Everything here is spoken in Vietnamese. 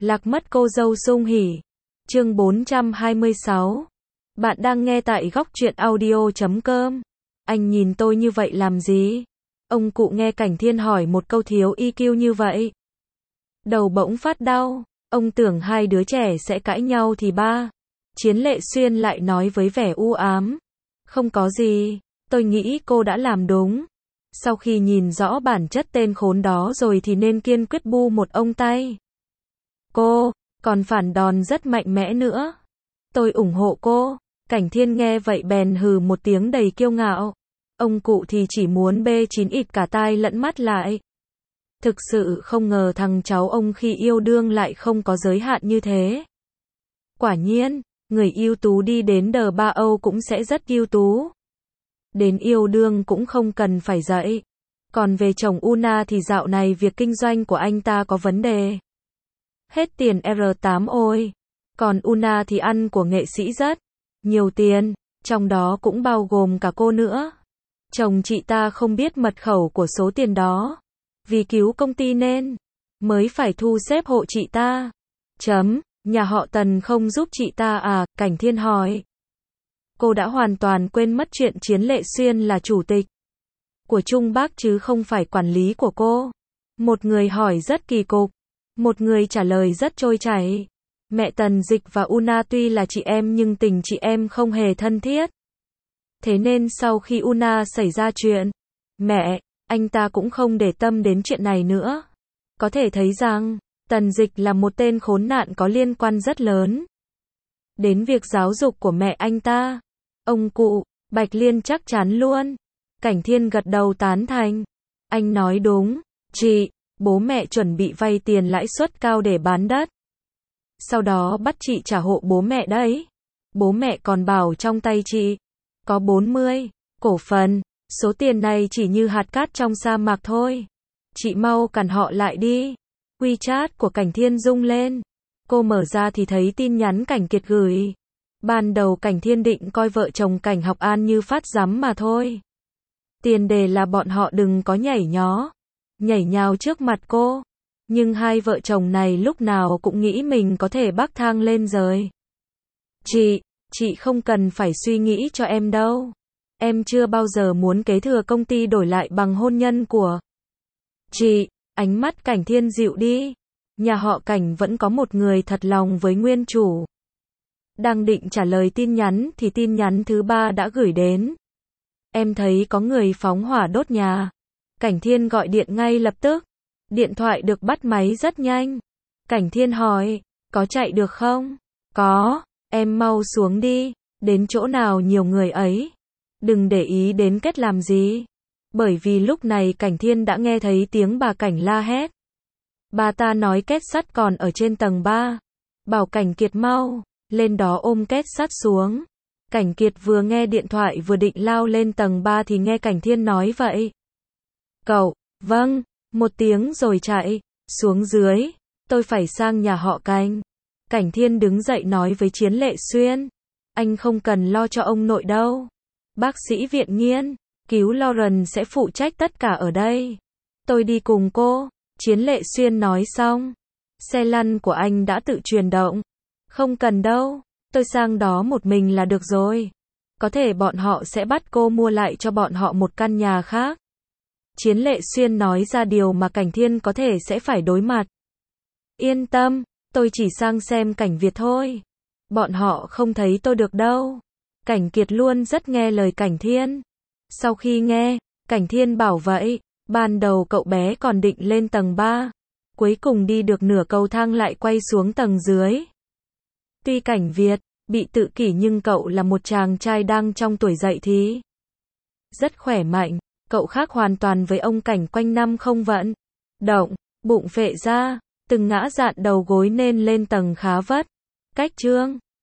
Lạc mất cô dâu sung hỉ. Chương 426. Bạn đang nghe tại góc truyện audio.com. Anh nhìn tôi như vậy làm gì? Ông cụ nghe Cảnh Thiên hỏi một câu thiếu EQ như vậy. Đầu bỗng phát đau. Ông tưởng hai đứa trẻ sẽ cãi nhau thì ba. Chiến Lệ Xuyên lại nói với vẻ u ám. Không có gì, tôi nghĩ cô đã làm đúng. Sau khi nhìn rõ bản chất tên khốn đó rồi thì nên kiên quyết bu một ông tay. Cô, còn phản đòn rất mạnh mẽ nữa. Tôi ủng hộ cô. Cảnh Thiên nghe vậy bèn hừ một tiếng đầy kiêu ngạo. Ông cụ thì chỉ muốn bê chín ịt cả tai lẫn mắt lại. Thực sự không ngờ thằng cháu ông khi yêu đương lại không có giới hạn như thế. Quả nhiên, người ưu tú đi đến ba Âu cũng sẽ rất ưu tú. Đến yêu đương cũng không cần phải dạy. Còn về chồng Una thì dạo này việc kinh doanh của anh ta có vấn đề. Hết tiền R8 ôi. Còn Una thì ăn của nghệ sĩ rất nhiều tiền, trong đó cũng bao gồm cả cô nữa. Chồng chị ta không biết mật khẩu của số tiền đó. Vì cứu công ty nên mới phải thu xếp hộ chị ta. Nhà họ Tần không giúp chị ta à? Cảnh Thiên hỏi. Cô đã hoàn toàn quên mất chuyện Chiến Lệ Xuyên là chủ tịch của Trung Bắc chứ không phải quản lý của cô. Một người hỏi rất kỳ cục, một người trả lời rất trôi chảy. Mẹ Tần Dịch và Una tuy là chị em nhưng tình chị em không hề thân thiết. Thế nên sau khi Una xảy ra chuyện, mẹ, anh ta cũng không để tâm đến chuyện này nữa. Có thể thấy rằng, Tần Dịch là một tên khốn nạn có liên quan rất lớn đến việc giáo dục của mẹ anh ta. Ông cụ, Bạch Liên chắc chắn luôn. Cảnh Thiên gật đầu tán thành. Anh nói đúng, chị, bố mẹ chuẩn bị vay tiền lãi suất cao để bán đất. Sau đó bắt chị trả hộ bố mẹ đấy. Bố mẹ còn bảo trong tay chị có 40 cổ phần, số tiền này chỉ như hạt cát trong sa mạc thôi. Chị mau cản họ lại đi. WeChat của Cảnh Thiên rung lên. Cô mở ra thì thấy tin nhắn Cảnh Kiệt gửi. Ban đầu Cảnh Thiên định coi vợ chồng Cảnh Học An như phát rắm mà thôi. Tiền đề là bọn họ đừng có nhảy nhào trước mặt cô. Nhưng hai vợ chồng này lúc nào cũng nghĩ mình có thể bắc thang lên rồi. Chị không cần phải suy nghĩ cho em đâu. Em chưa bao giờ muốn kế thừa công ty đổi lại bằng hôn nhân của chị. Ánh mắt Cảnh Thiên dịu đi. Nhà họ Cảnh vẫn có một người thật lòng với nguyên chủ. Đang định trả lời tin nhắn thì tin nhắn thứ ba đã gửi đến. Em thấy có người phóng hỏa đốt nhà. Cảnh Thiên gọi điện ngay lập tức. Điện thoại được bắt máy rất nhanh. Cảnh Thiên hỏi, có chạy được không? Có, em mau xuống đi, đến chỗ nào nhiều người ấy. Đừng để ý đến Kết làm gì. Bởi vì lúc này Cảnh Thiên đã nghe thấy tiếng bà Cảnh la hét. Bà ta nói Kết Sắt còn ở trên tầng 3. Bảo Cảnh Kiệt mau lên đó ôm Kết Sắt xuống. Cảnh Kiệt vừa nghe điện thoại vừa định lao lên tầng 3 thì nghe Cảnh Thiên nói vậy. Cậu, vâng, một tiếng rồi chạy xuống dưới. Tôi phải sang nhà họ Cảnh. Cảnh Thiên đứng dậy nói với Chiến Lệ Xuyên. Anh không cần lo cho ông nội đâu. Bác sĩ viện nghiên cứu Lauren sẽ phụ trách tất cả ở đây. Tôi đi cùng cô. Chiến Lệ Xuyên nói xong. Xe lăn của anh đã tự chuyển động. Không cần đâu. Tôi sang đó một mình là được rồi. Có thể bọn họ sẽ bắt cô mua lại cho bọn họ một căn nhà khác. Chiến Lệ Xuyên nói ra điều mà Cảnh Thiên có thể sẽ phải đối mặt. Yên tâm, tôi chỉ sang xem Cảnh Việt thôi. Bọn họ không thấy tôi được đâu. Cảnh Kiệt luôn rất nghe lời Cảnh Thiên. Sau khi nghe, Cảnh Thiên bảo vậy, ban đầu cậu bé còn định lên tầng 3. Cuối cùng đi được nửa cầu thang lại quay xuống tầng dưới. Tuy Cảnh Việt bị tự kỷ nhưng cậu là một chàng trai đang trong tuổi dậy thì rất khỏe mạnh. Cậu khác hoàn toàn với ông Cảnh quanh năm không vận động, bụng phệ ra, từng ngã dạn đầu gối nên lên tầng khá vất. Cách chương